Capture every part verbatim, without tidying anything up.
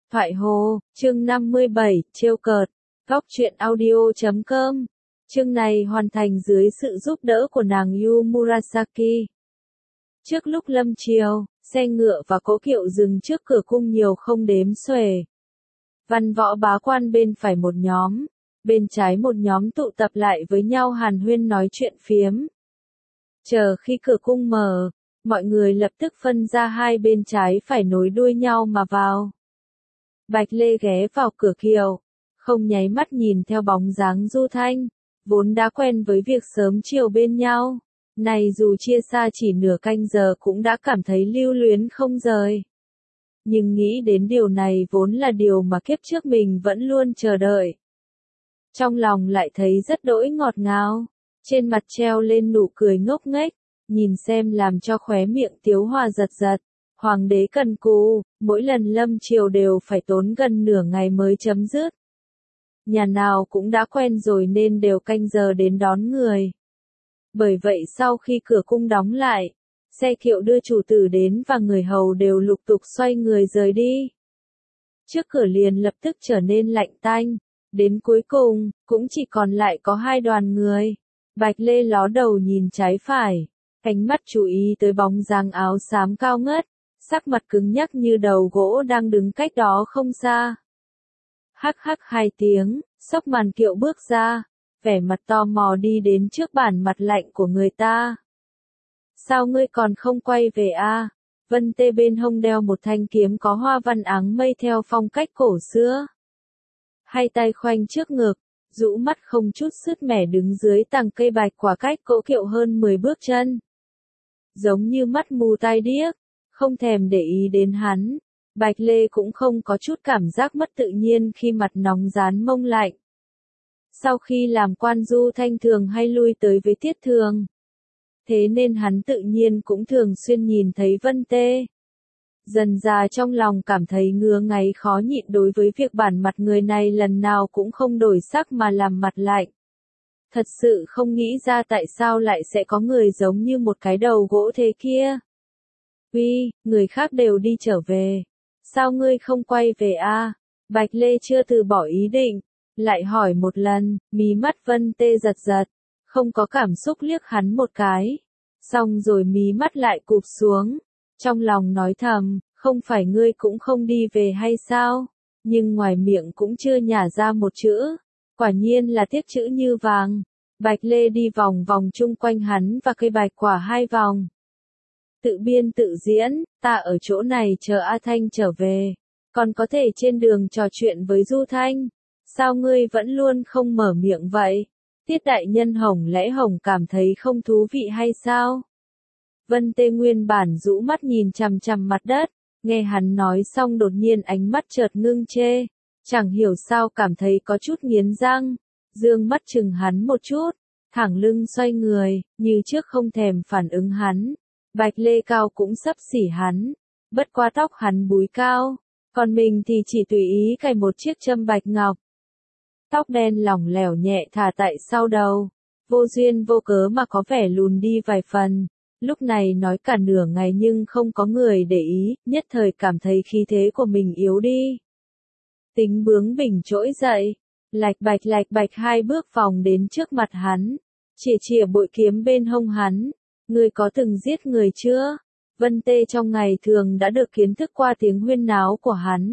Thoại Hồ, chương năm mươi bảy, trêu cợt, góc truyện audio chấm com. Chương này hoàn thành dưới sự giúp đỡ của nàng Yu Murasaki. Trước lúc lâm chiều, xe ngựa và cỗ kiệu dừng trước cửa cung nhiều không đếm xuể. Văn võ bá quan bên phải một nhóm, bên trái một nhóm tụ tập lại với nhau hàn huyên nói chuyện phiếm. Chờ khi cửa cung mở, mọi người lập tức phân ra hai bên trái phải nối đuôi nhau mà vào. Bạch Lê ghé vào cửa kiệu, không nháy mắt nhìn theo bóng dáng Du Thanh, vốn đã quen với việc sớm chiều bên nhau, này dù chia xa chỉ nửa canh giờ cũng đã cảm thấy lưu luyến không rời. Nhưng nghĩ đến điều này vốn là điều mà kiếp trước mình vẫn luôn chờ đợi. Trong lòng lại thấy rất đỗi ngọt ngào, trên mặt treo lên nụ cười ngốc nghếch, nhìn xem làm cho khóe miệng Tiếu Hòa giật giật. Hoàng đế cần cù, mỗi lần lâm chiều đều phải tốn gần nửa ngày mới chấm dứt. Nhà nào cũng đã quen rồi nên đều canh giờ đến đón người. Bởi vậy sau khi cửa cung đóng lại, xe kiệu đưa chủ tử đến và người hầu đều lục tục xoay người rời đi. Trước cửa liền lập tức trở nên lạnh tanh, đến cuối cùng, cũng chỉ còn lại có hai đoàn người. Bạch Lê ló đầu nhìn trái phải, ánh mắt chú ý tới bóng dáng áo xám cao ngất, sắc mặt cứng nhắc như đầu gỗ đang đứng cách đó không xa. Hắc hắc hai tiếng, xốc màn kiệu bước ra, vẻ mặt tò mò đi đến trước bản mặt lạnh của người ta. Sao ngươi còn không quay về a? À? Vân Tê bên hông đeo một thanh kiếm có hoa văn áng mây theo phong cách cổ xưa. Hai tay khoanh trước ngực, rũ mắt không chút sứt mẻ đứng dưới tàng cây bạch quả cách cỗ kiệu hơn mười bước chân. Giống như mắt mù tai điếc, không thèm để ý đến hắn. Bạch Lê cũng không có chút cảm giác mất tự nhiên khi mặt nóng rán mông lạnh. Sau khi làm quan Du Thanh thường hay lui tới với Tiết Thường, thế nên hắn tự nhiên cũng thường xuyên nhìn thấy Vân Tê. Dần dà trong lòng cảm thấy ngứa ngáy khó nhịn đối với việc bản mặt người này lần nào cũng không đổi sắc mà làm mặt lạnh. Thật sự không nghĩ ra tại sao lại sẽ có người giống như một cái đầu gỗ thế kia. Uy, người khác đều đi trở về. Sao ngươi không quay về a? À? Bạch Lê chưa từ bỏ ý định, lại hỏi một lần, mí mắt Vân Tê giật giật, không có cảm xúc liếc hắn một cái. Xong rồi mí mắt lại cụp xuống, trong lòng nói thầm, không phải ngươi cũng không đi về hay sao? Nhưng ngoài miệng cũng chưa nhả ra một chữ, quả nhiên là tiếc chữ như vàng. Bạch Lê đi vòng vòng chung quanh hắn và cây bạch quả hai vòng. Tự biên tự diễn, ta ở chỗ này chờ A Thanh trở về, còn có thể trên đường trò chuyện với Du Thanh. Sao ngươi vẫn luôn không mở miệng vậy? Tiết đại nhân hồng lẽ hồng cảm thấy không thú vị hay sao? Vân Tê nguyên bản rũ mắt nhìn chằm chằm mặt đất, nghe hắn nói xong đột nhiên ánh mắt chợt ngưng trê, chẳng hiểu sao cảm thấy có chút nghiến răng, dương mắt chừng hắn một chút, thẳng lưng xoay người, như trước không thèm phản ứng hắn. Bạch Lê cao cũng sấp xỉ hắn, bất qua tóc hắn búi cao, còn mình thì chỉ tùy ý cài một chiếc châm bạch ngọc. Tóc đen lỏng lẻo nhẹ thả tại sau đầu, vô duyên vô cớ mà có vẻ lùn đi vài phần, lúc này nói cả nửa ngày nhưng không có người để ý, nhất thời cảm thấy khí thế của mình yếu đi. Tính bướng bỉnh trỗi dậy, lạch bạch lạch bạch hai bước vòng đến trước mặt hắn, chìa chìa bội kiếm bên hông hắn. Ngươi có từng giết người chưa? Vân Tê trong ngày thường đã được kiến thức qua tiếng huyên náo của hắn.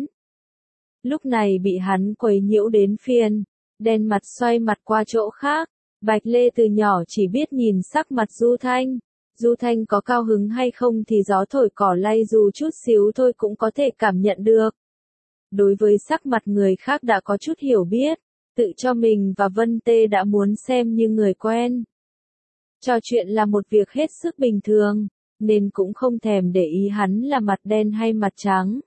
Lúc này bị hắn quấy nhiễu đến phiền, đen mặt xoay mặt qua chỗ khác. Bạch Lê từ nhỏ chỉ biết nhìn sắc mặt Du Thanh. Du Thanh có cao hứng hay không thì gió thổi cỏ lay dù chút xíu thôi cũng có thể cảm nhận được. Đối với sắc mặt người khác đã có chút hiểu biết, tự cho mình và Vân Tê đã muốn xem như người quen. Trò chuyện là một việc hết sức bình thường, nên cũng không thèm để ý hắn là mặt đen hay mặt trắng.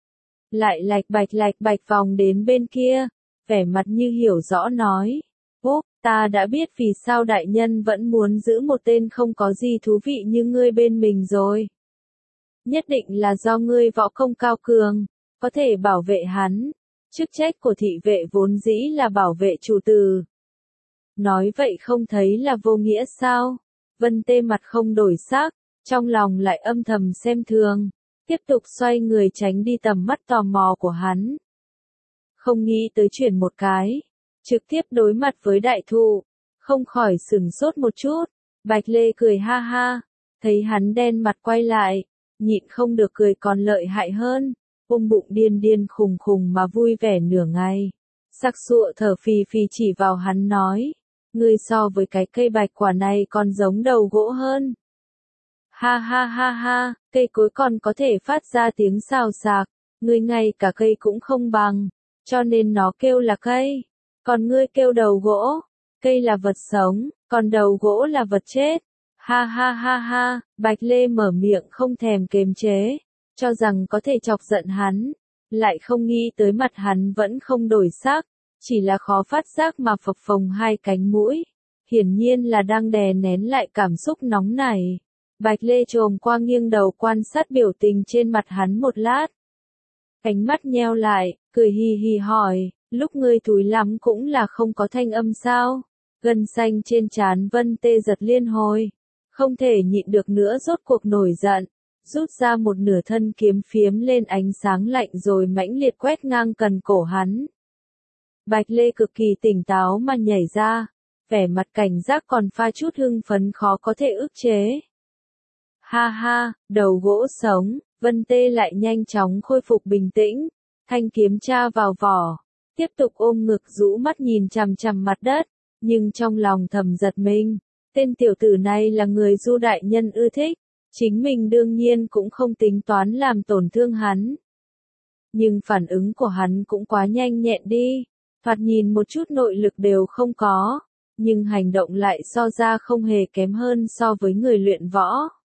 Lại lạch bạch lạch bạch vòng đến bên kia, vẻ mặt như hiểu rõ nói, Úp, ta đã biết vì sao đại nhân vẫn muốn giữ một tên không có gì thú vị như ngươi bên mình rồi. Nhất định là do ngươi võ công cao cường, có thể bảo vệ hắn, chức trách của thị vệ vốn dĩ là bảo vệ chủ tử. Nói vậy không thấy là vô nghĩa sao? Vân Tê mặt không đổi sắc, trong lòng lại âm thầm xem thường. tiếp tục xoay người tránh đi tầm mắt tò mò của hắn. Không nghĩ tới chuyển một cái, trực tiếp đối mặt với đại thụ, không khỏi sửng sốt một chút. Bạch Lê cười ha ha, thấy hắn đen mặt quay lại, nhịn không được cười còn lợi hại hơn, ôm bụng điên điên khùng khùng mà vui vẻ nửa ngày. Sắc sụa thở phì phì chỉ vào hắn nói, ngươi so với cái cây bạch quả này còn giống đầu gỗ hơn. Ha ha ha ha, cây cối còn có thể phát ra tiếng xào xạc, ngươi ngay cả cây cũng không bằng, cho nên nó kêu là cây, còn ngươi kêu đầu gỗ, cây là vật sống, còn đầu gỗ là vật chết. Ha ha ha ha, Bạch Lê mở miệng không thèm kiềm chế, cho rằng có thể chọc giận hắn, lại không nghĩ tới mặt hắn vẫn không đổi sắc, chỉ là khó phát giác mà phập phồng hai cánh mũi, hiển nhiên là đang đè nén lại cảm xúc nóng nảy. Bạch Lê trồm qua nghiêng đầu quan sát biểu tình trên mặt hắn một lát. Cánh mắt nheo lại, cười hì hì hỏi, lúc ngươi thúi lắm cũng là không có thanh âm sao? Gân xanh trên trán Vân Tê giật liên hồi, không thể nhịn được nữa rốt cuộc nổi giận, rút ra một nửa thân kiếm phiếm lên ánh sáng lạnh rồi mãnh liệt quét ngang cần cổ hắn. Bạch Lê cực kỳ tỉnh táo mà nhảy ra, vẻ mặt cảnh giác còn pha chút hưng phấn khó có thể ức chế. Ha ha, đầu gỗ sống, Vân Tê lại nhanh chóng khôi phục bình tĩnh, thanh kiếm tra vào vỏ, tiếp tục ôm ngực rũ mắt nhìn chằm chằm mặt đất, nhưng trong lòng thầm giật mình, tên tiểu tử này là người Du đại nhân ưa thích, chính mình đương nhiên cũng không tính toán làm tổn thương hắn. Nhưng phản ứng của hắn cũng quá nhanh nhẹn đi, thoạt nhìn một chút nội lực đều không có, nhưng hành động lại so ra không hề kém hơn so với người luyện võ.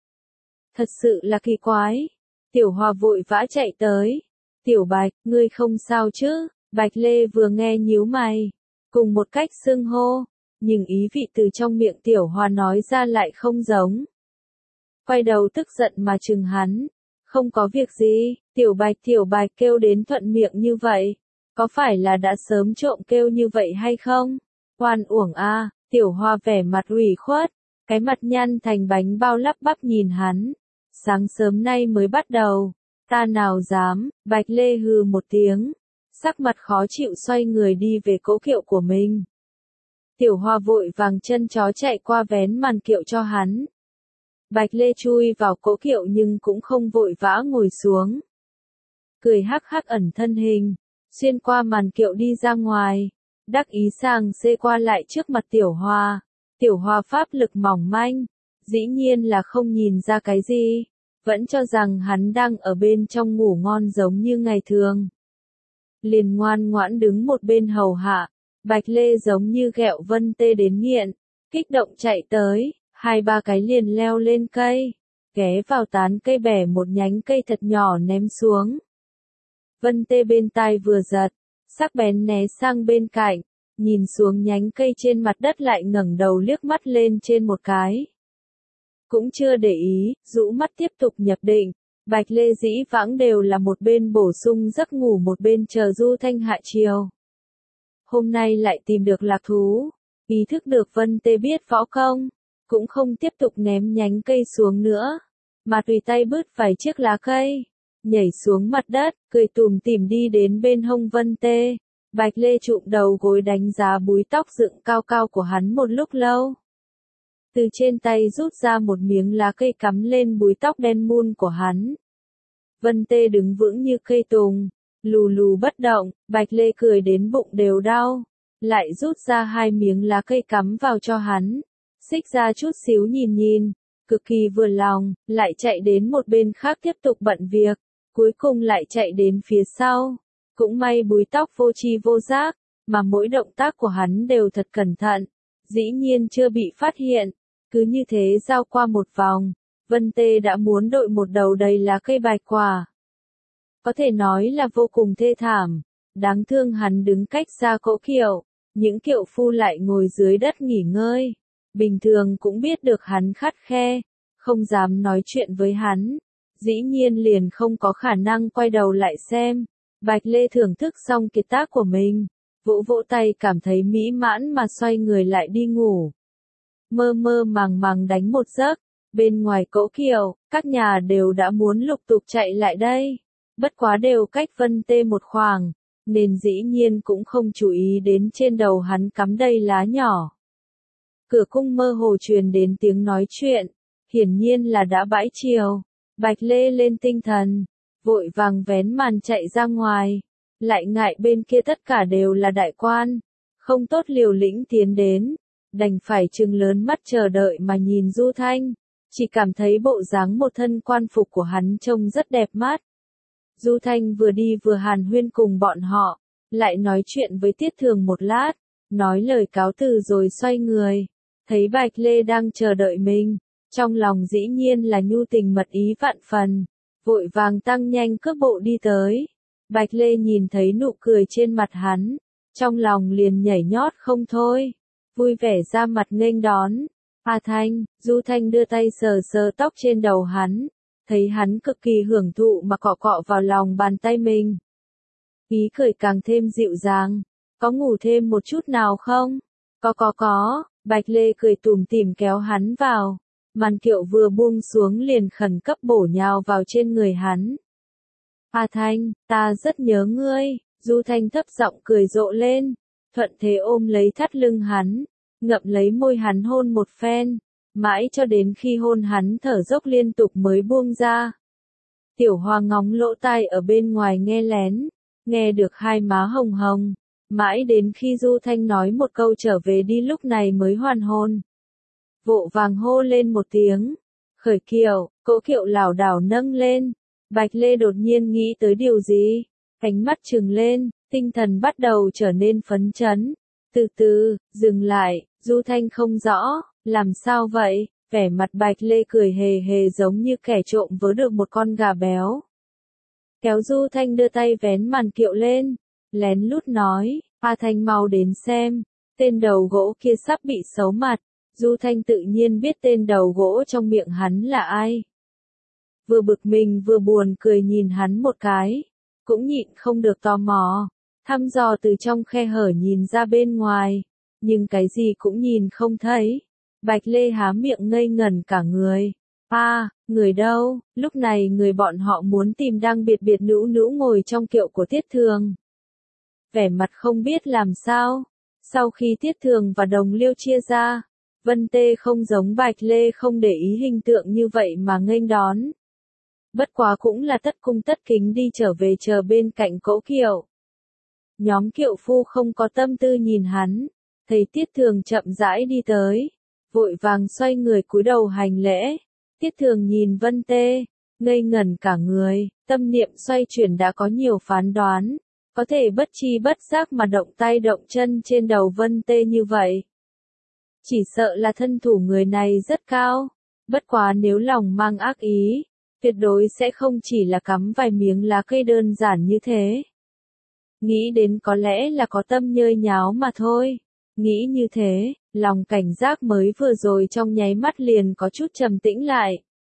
Thật sự là kỳ quái. Tiểu Hoa vội vã chạy tới. Tiểu Bạch, ngươi không sao chứ? Bạch Lê vừa nghe nhíu mày, cùng một cách xưng hô, nhưng ý vị từ trong miệng Tiểu Hoa nói ra lại không giống. Quay đầu tức giận mà trừng hắn, không có việc gì, Tiểu Bạch Tiểu Bạch kêu đến thuận miệng như vậy, có phải là đã sớm trộm kêu như vậy hay không? Oan uổng a, Tiểu Hoa vẻ mặt ủy khuất, cái mặt nhăn thành bánh bao lắp bắp nhìn hắn. Sáng sớm nay mới bắt đầu, ta nào dám, Bạch Lê hừ một tiếng, sắc mặt khó chịu xoay người đi về cỗ kiệu của mình. Tiểu Hoa vội vàng chân chó chạy qua vén màn kiệu cho hắn. Bạch Lê chui vào cỗ kiệu nhưng cũng không vội vã ngồi xuống. Cười hắc hắc ẩn thân hình, xuyên qua màn kiệu đi ra ngoài, đắc ý sàng xê qua lại trước mặt Tiểu Hoa. Tiểu Hoa pháp lực mỏng manh, dĩ nhiên là không nhìn ra cái gì, vẫn cho rằng hắn đang ở bên trong ngủ ngon giống như ngày thường. Liền ngoan ngoãn đứng một bên hầu hạ, Bạch Lê giống như ghẹo Vân Tê đến nghiện, kích động chạy tới, hai ba cái liền leo lên cây, ghé vào tán cây bẻ một nhánh cây thật nhỏ ném xuống. Vân Tê bên tai vừa giật, sắc bén né sang bên cạnh, nhìn xuống nhánh cây trên mặt đất lại ngẩng đầu liếc mắt lên trên một cái. Cũng chưa để ý, rũ mắt tiếp tục nhập định, Bạch Lê dĩ vãng đều là một bên bổ sung giấc ngủ một bên chờ Du Thanh hạ chiều. Hôm nay lại tìm được lạc thú, ý thức được Vân Tê biết võ công, cũng không tiếp tục ném nhánh cây xuống nữa, mà tùy tay bứt vài chiếc lá cây, nhảy xuống mặt đất, cười tủm tỉm đi đến bên hông Vân Tê. Bạch Lê chụm đầu gối đánh giá búi tóc dựng cao cao của hắn một lúc lâu. Từ trên tay rút ra một miếng lá cây cắm lên búi tóc đen mun của hắn. Vân Tê đứng vững như cây tùng, lù lù bất động, Bạch Lê cười đến bụng đều đau, lại rút ra hai miếng lá cây cắm vào cho hắn, xích ra chút xíu nhìn nhìn, cực kỳ vừa lòng, lại chạy đến một bên khác tiếp tục bận việc, cuối cùng lại chạy đến phía sau. Cũng may búi tóc vô tri vô giác, mà mỗi động tác của hắn đều thật cẩn thận, dĩ nhiên chưa bị phát hiện. Cứ như thế giao qua một vòng, Vân Tê đã muốn đội một đầu đầy lá cây bạch quả. Có thể nói là vô cùng thê thảm, đáng thương hắn đứng cách xa cỗ kiệu, những kiệu phu lại ngồi dưới đất nghỉ ngơi. Bình thường cũng biết được hắn khắt khe, không dám nói chuyện với hắn, dĩ nhiên liền không có khả năng quay đầu lại xem. Bạch Lê thưởng thức xong kiệt tác của mình, vỗ vỗ tay cảm thấy mỹ mãn mà xoay người lại đi ngủ. Mơ mơ màng màng đánh một giấc, Bên ngoài Cỗ Kiệu, các nhà đều đã muốn lục tục chạy lại đây. Bất quá đều cách Vân Tê một khoảng, nên dĩ nhiên cũng không chú ý đến trên đầu hắn cắm đầy lá nhỏ. Cửa cung mơ hồ truyền đến tiếng nói chuyện, hiển nhiên là đã bãi chiều. Bạch Lê lên tinh thần, vội vàng vén màn chạy ra ngoài, lại ngại bên kia tất cả đều là đại quan, không tốt liều lĩnh tiến đến, đành phải trừng lớn mắt chờ đợi mà nhìn Du Thanh, chỉ cảm thấy bộ dáng một thân quan phục của hắn trông rất đẹp mắt. Du Thanh vừa đi vừa hàn huyên cùng bọn họ, lại nói chuyện với Tiết Thường một lát, nói lời cáo từ rồi xoay người, thấy Bạch Lê đang chờ đợi mình, trong lòng dĩ nhiên là nhu tình mật ý vạn phần, vội vàng tăng nhanh cước bộ đi tới. Bạch Lê nhìn thấy nụ cười trên mặt hắn, trong lòng liền nhảy nhót không thôi, vui vẻ ra mặt nghênh đón. A Thanh, Du Thanh đưa tay sờ sờ tóc trên đầu hắn, thấy hắn cực kỳ hưởng thụ mà cọ cọ vào lòng bàn tay mình. Ý cười càng thêm dịu dàng, có ngủ thêm một chút nào không? Có có có, Bạch Lê cười tủm tỉm kéo hắn vào, màn kiệu vừa buông xuống liền khẩn cấp bổ nhào vào trên người hắn. A Thanh, ta rất nhớ ngươi, Du Thanh thấp giọng cười rộ lên, thuận thế ôm lấy thắt lưng hắn, ngậm lấy môi hắn hôn một phen, mãi cho đến khi hôn hắn thở dốc liên tục mới buông ra. Tiểu Hoa ngóng lỗ tai ở bên ngoài nghe lén, nghe được hai má hồng hồng, mãi đến khi Du Thanh nói một câu trở về đi lúc này mới hoàn hồn. Vội vàng hô lên một tiếng, khởi kiệu, Cỗ Kiệu lảo đảo nâng lên. Bạch Lê đột nhiên nghĩ tới điều gì, ánh mắt trừng lên, tinh thần bắt đầu trở nên phấn chấn. Từ từ, dừng lại, Du Thanh không rõ, làm sao vậy, vẻ mặt Bạch Lê cười hề hề giống như kẻ trộm vớ được một con gà béo. Kéo Du Thanh đưa tay vén màn kiệu lên, lén lút nói, A Thanh mau đến xem, tên đầu gỗ kia sắp bị xấu mặt. Du Thanh tự nhiên biết tên đầu gỗ trong miệng hắn là ai. Vừa bực mình vừa buồn cười nhìn hắn một cái, cũng nhịn không được tò mò, thăm dò từ trong khe hở nhìn ra bên ngoài, nhưng cái gì cũng nhìn không thấy. Bạch Lê há miệng ngây ngẩn cả người. A, à, người đâu? Lúc này người bọn họ muốn tìm đang biệt biệt nữ nữ ngồi trong kiệu của Tiết Thường. Vẻ mặt không biết làm sao. Sau khi Tiết Thường và Đồng Liêu chia ra, Vân Tê không giống Bạch Lê không để ý hình tượng như vậy mà nghênh đón. Bất quá cũng là tất cung tất kính đi trở về chờ bên cạnh Cỗ Kiệu. Nhóm kiệu phu không có tâm tư nhìn hắn, thấy Tiết Thường chậm rãi đi tới, vội vàng xoay người cúi đầu hành lễ. Tiết Thường nhìn Vân Tê, ngây ngẩn cả người, tâm niệm xoay chuyển đã có nhiều phán đoán, có thể bất chi bất giác mà động tay động chân trên đầu Vân Tê như vậy. Chỉ sợ là thân thủ người này rất cao, bất quá nếu lòng mang ác ý, tuyệt đối sẽ không chỉ là cắm vài miếng lá cây đơn giản như thế. Nghĩ đến có lẽ là có tâm nhơi nháo mà thôi. Nghĩ như thế, lòng cảnh giác mới vừa rồi trong nháy mắt liền có chút trầm tĩnh lại.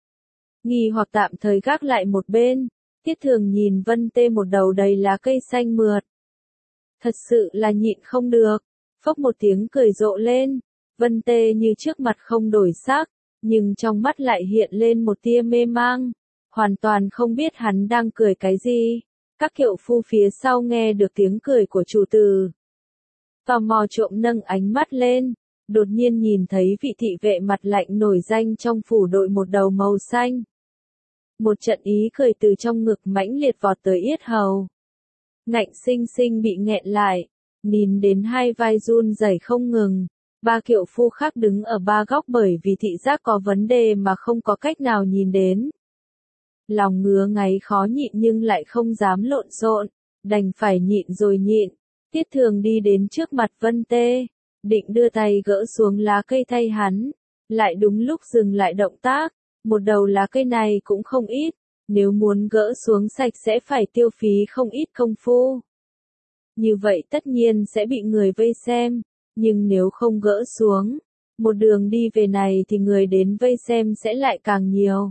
Nghi hoặc tạm thời gác lại một bên, Tiết Thường nhìn Vân Tê một đầu đầy lá cây xanh mượt. Thật sự là nhịn không được, phốc một tiếng cười rộ lên, Vân Tê như trước mặt không đổi sắc, nhưng trong mắt lại hiện lên một tia mê mang, hoàn toàn không biết hắn đang cười cái gì. Các kiệu phu phía sau nghe được tiếng cười của chủ tử, tò mò trộm nâng ánh mắt lên, đột nhiên nhìn thấy vị thị vệ mặt lạnh nổi danh trong phủ đội một đầu màu xanh. Một trận ý cười từ trong ngực mãnh liệt vọt tới yết hầu. Ngạnh sinh sinh bị nghẹn lại, nhìn đến hai vai run rẩy không ngừng. Ba kiệu phu khác đứng ở ba góc bởi vì thị giác có vấn đề mà không có cách nào nhìn đến. Lòng ngứa ngáy khó nhịn nhưng lại không dám lộn xộn, đành phải nhịn rồi nhịn. Tiết Thường đi đến trước mặt Vân Tê, định đưa tay gỡ xuống lá cây thay hắn, lại đúng lúc dừng lại động tác, một đầu lá cây này cũng không ít, nếu muốn gỡ xuống sạch sẽ phải tiêu phí không ít công phu. Như vậy tất nhiên sẽ bị người vây xem, nhưng nếu không gỡ xuống, một đường đi về này thì người đến vây xem sẽ lại càng nhiều.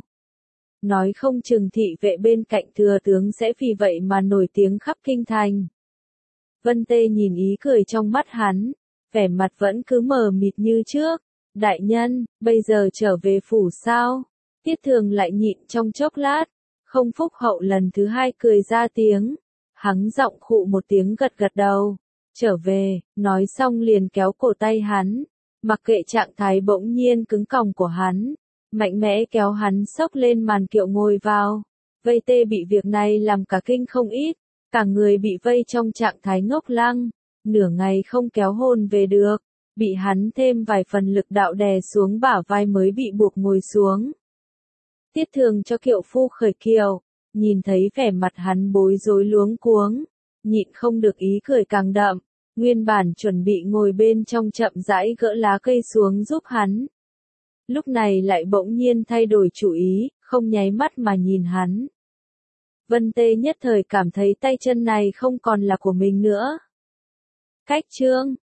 Nói không chừng thị vệ bên cạnh thừa tướng sẽ vì vậy mà nổi tiếng khắp kinh thành. Vân Tê nhìn ý cười trong mắt hắn, vẻ mặt vẫn cứ mờ mịt như trước, Đại nhân, bây giờ trở về phủ sao? Tiết Thường lại nhịn trong chốc lát, không phúc hậu lần thứ hai cười ra tiếng. Hắn giọng khụ một tiếng gật gật đầu. Trở về, nói xong liền kéo cổ tay hắn. Mặc kệ trạng thái bỗng nhiên cứng còng của hắn, mạnh mẽ kéo hắn xốc lên màn kiệu ngồi vào. Vây tê bị việc này làm cả kinh không ít, cả người bị vây trong trạng thái ngốc lăng, nửa ngày không kéo hồn về được, bị hắn thêm vài phần lực đạo đè xuống bả vai mới bị buộc ngồi xuống. Tiết Thường cho kiệu phu khởi kiệu, nhìn thấy vẻ mặt hắn bối rối luống cuống, nhịn không được ý cười càng đậm, nguyên bản chuẩn bị ngồi bên trong chậm rãi gỡ lá cây xuống giúp hắn. Lúc này lại bỗng nhiên thay đổi chủ ý, không nháy mắt mà nhìn hắn. Vân Tê nhất thời cảm thấy tay chân này không còn là của mình nữa. Cách chương